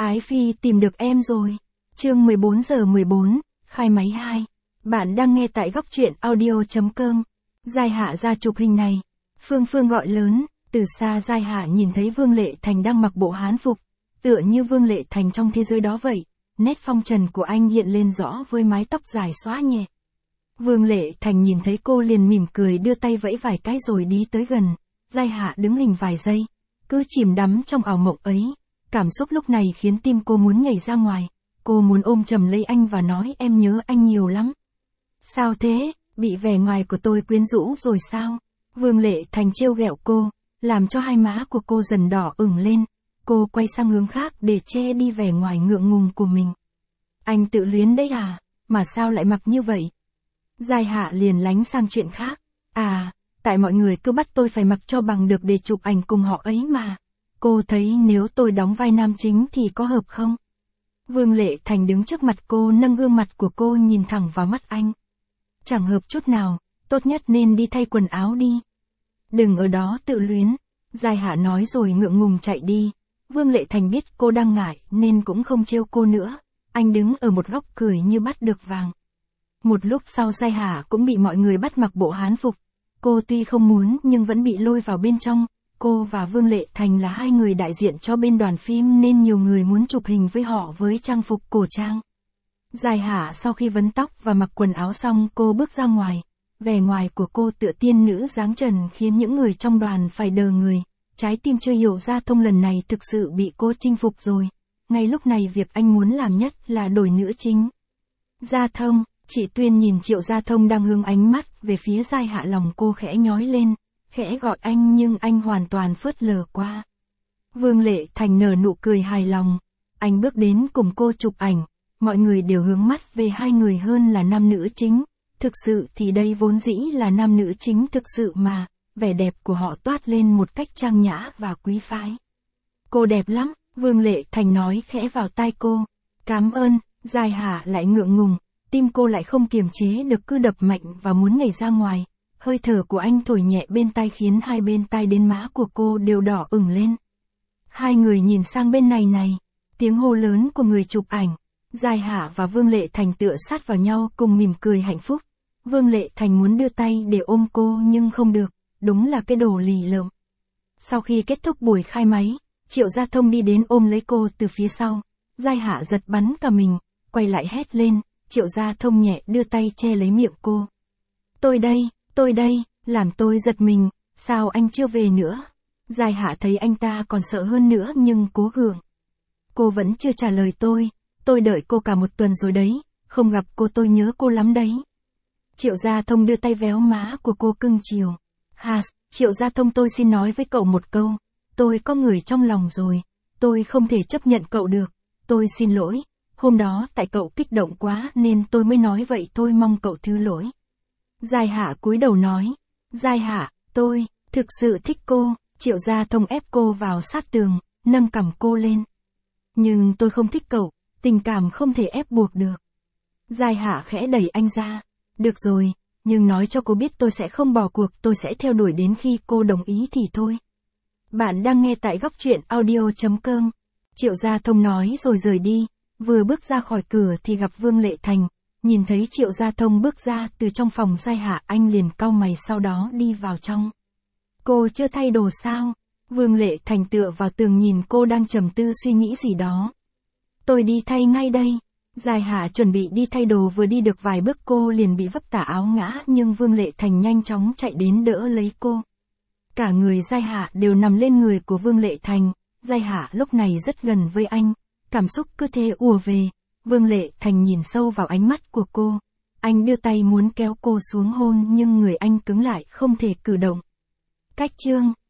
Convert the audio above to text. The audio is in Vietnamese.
Ái Phi tìm được em rồi. Chương 14:14, khai máy 2. Bạn đang nghe tại góc truyện audio.com. Giai Hạ ra chụp hình này. Phương Phương gọi lớn, từ xa Giai Hạ nhìn thấy Vương Lệ Thành đang mặc bộ hán phục, tựa như Vương Lệ Thành trong thế giới đó vậy. Nét phong trần của anh hiện lên rõ với mái tóc dài xõa nhẹ. Vương Lệ Thành nhìn thấy cô liền mỉm cười đưa tay vẫy vài cái rồi đi tới gần. Giai Hạ đứng hình vài giây, cứ chìm đắm trong ảo mộng ấy. Cảm xúc lúc này khiến tim cô muốn nhảy ra ngoài. Cô muốn ôm chầm lấy anh và nói em nhớ anh nhiều lắm. Sao thế, bị vẻ ngoài của tôi quyến rũ rồi sao? Vương Lệ Thành trêu ghẹo cô, làm cho hai má của cô dần đỏ ửng lên. Cô quay sang hướng khác để che đi vẻ ngoài ngượng ngùng của mình. Anh tự luyến đấy à, mà sao lại mặc như vậy? Giai Hạ liền lánh sang chuyện khác. À, tại mọi người cứ bắt tôi phải mặc cho bằng được để chụp ảnh cùng họ ấy mà. Cô thấy nếu tôi đóng vai nam chính thì có hợp không? Vương Lệ Thành đứng trước mặt cô nâng gương mặt của cô nhìn thẳng vào mắt anh. Chẳng hợp chút nào, tốt nhất nên đi thay quần áo đi. Đừng ở đó tự luyến. Giai Hạ nói rồi ngượng ngùng chạy đi. Vương Lệ Thành biết cô đang ngại nên cũng không trêu cô nữa. Anh đứng ở một góc cười như bắt được vàng. Một lúc sau Giai Hạ cũng bị mọi người bắt mặc bộ hán phục. Cô tuy không muốn nhưng vẫn bị lôi vào bên trong. Cô và Vương Lệ Thành là hai người đại diện cho bên đoàn phim nên nhiều người muốn chụp hình với họ với trang phục cổ trang. Giai Hạ sau khi vấn tóc và mặc quần áo xong cô bước ra ngoài. Vẻ ngoài của cô tựa tiên nữ dáng trần khiến những người trong đoàn phải đờ người. Trái tim chưa hiểu Gia Thông lần này thực sự bị cô chinh phục rồi. Ngay lúc này việc anh muốn làm nhất là đổi nữ chính. Gia Thông, chị Tuyên nhìn Triệu Gia Thông đang hướng ánh mắt về phía Giai Hạ, lòng cô khẽ nhói lên. Khẽ gọi anh nhưng anh hoàn toàn phớt lờ qua. Vương Lệ Thành nở nụ cười hài lòng. Anh bước đến cùng cô chụp ảnh. Mọi người đều hướng mắt về hai người hơn là nam nữ chính. Thực sự thì đây vốn dĩ là nam nữ chính thực sự mà. Vẻ đẹp của họ toát lên một cách trang nhã và quý phái. Cô đẹp lắm, Vương Lệ Thành nói khẽ vào tai cô. Cảm ơn. Giai Hạ lại ngượng ngùng. Tim cô lại không kiềm chế được cứ đập mạnh và muốn nhảy ra ngoài. Hơi thở của anh thổi nhẹ bên tai khiến hai bên tai đến má của cô đều đỏ ửng lên. Hai người nhìn sang bên này này. Tiếng hô lớn của người chụp ảnh. Giai Hạ và Vương Lệ Thành tựa sát vào nhau cùng mỉm cười hạnh phúc. Vương Lệ Thành muốn đưa tay để ôm cô nhưng không được. Đúng là cái đồ lì lợm. Sau khi kết thúc buổi khai máy, Triệu Gia Thông đi đến ôm lấy cô từ phía sau. Giai Hạ giật bắn cả mình, quay lại hét lên. Triệu Gia Thông nhẹ đưa tay che lấy miệng cô. Tôi đây, làm tôi giật mình, sao anh chưa về nữa? Giai Hạ thấy anh ta còn sợ hơn nữa nhưng cố gượng. Cô vẫn chưa trả lời tôi đợi cô cả một tuần rồi đấy, không gặp cô tôi nhớ cô lắm đấy. Triệu Gia Thông đưa tay véo má của cô cưng chiều. Triệu Gia Thông, tôi xin nói với cậu một câu, tôi có người trong lòng rồi, tôi không thể chấp nhận cậu được, tôi xin lỗi, hôm đó tại cậu kích động quá nên tôi mới nói vậy, tôi mong cậu thứ lỗi. Giai Hạ cúi đầu nói, Giai Hạ, tôi thực sự thích cô. Triệu Gia Thông ép cô vào sát tường, nâng cằm cô lên. Nhưng tôi không thích cậu, tình cảm không thể ép buộc được. Giai Hạ khẽ đẩy anh ra, được rồi, nhưng nói cho cô biết tôi sẽ không bỏ cuộc, tôi sẽ theo đuổi đến khi cô đồng ý thì thôi. Bạn đang nghe tại góc truyện audio.com. Triệu Gia Thông nói rồi rời đi, vừa bước ra khỏi cửa thì gặp Vương Lệ Thành. Nhìn thấy Triệu Gia Thông bước ra từ trong phòng Giai Hạ, anh liền cau mày sau đó đi vào trong. Cô chưa thay đồ sao? Vương Lệ Thành tựa vào tường nhìn cô đang trầm tư suy nghĩ gì đó. Tôi đi thay ngay đây. Giai Hạ chuẩn bị đi thay đồ, vừa đi được vài bước cô liền bị vấp tả áo ngã nhưng Vương Lệ Thành nhanh chóng chạy đến đỡ lấy cô. Cả người Giai Hạ đều nằm lên người của Vương Lệ Thành. Giai Hạ lúc này rất gần với anh, cảm xúc cứ thế ùa về. Vương Lệ Thành nhìn sâu vào ánh mắt của cô. Anh đưa tay muốn kéo cô xuống hôn nhưng người anh cứng lại không thể cử động. Cách chương